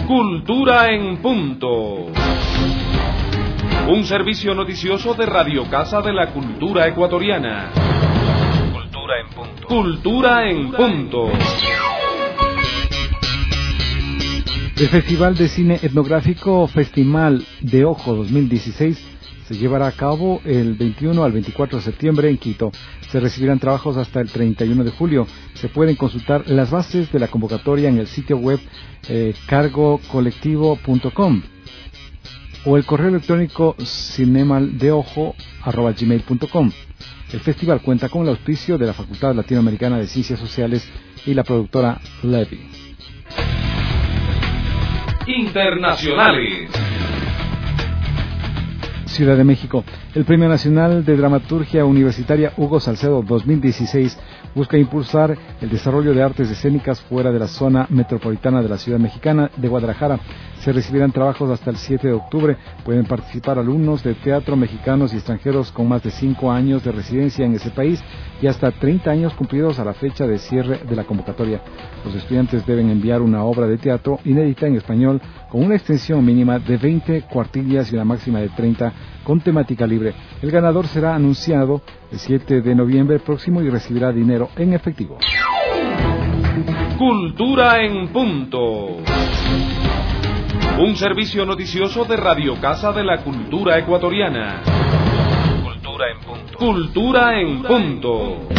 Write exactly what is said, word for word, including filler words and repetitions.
Cultura en punto. Un servicio noticioso de Radio Casa de la Cultura Ecuatoriana. Cultura en punto. Cultura en punto. El Festival de Cine Etnográfico Festival de Ojo dos mil dieciséis se llevará a cabo el veintiuno al veinticuatro de septiembre en Quito. Se recibirán trabajos hasta el treinta y uno de julio. Se pueden consultar las bases de la convocatoria en el sitio web eh, cargo colectivo punto com o el correo electrónico cinemaldeojo arroba gmail punto com. El festival cuenta con el auspicio de la Facultad Latinoamericana de Ciencias Sociales y la productora Levy. Internacionales. Ciudad de México. El Premio Nacional de Dramaturgia Universitaria Hugo Salcedo dos mil dieciséis busca impulsar el desarrollo de artes escénicas fuera de la zona metropolitana de la ciudad mexicana de Guadalajara. Se recibirán trabajos hasta el siete de octubre. Pueden participar alumnos de teatro mexicanos y extranjeros con más de cinco años de residencia en ese país y hasta treinta años cumplidos a la fecha de cierre de la convocatoria. Los estudiantes deben enviar una obra de teatro inédita en español con una extensión mínima de veinte cuartillas y una máxima de treinta con temática libre. El ganador será anunciado el siete de noviembre próximo y recibirá dinero en efectivo. Cultura en punto. Un servicio noticioso de Radio Casa de la Cultura Ecuatoriana. Cultura en punto. Cultura en punto.